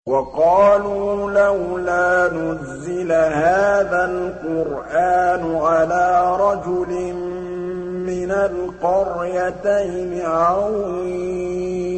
وَقَالُوا لَوْلَا نُزِّلَ هَٰذَا الْقُرْآنُ عَلَىٰ رَجُلٍ مِّنَ الْقَرْيَتَيْنِ عَظِيمٍ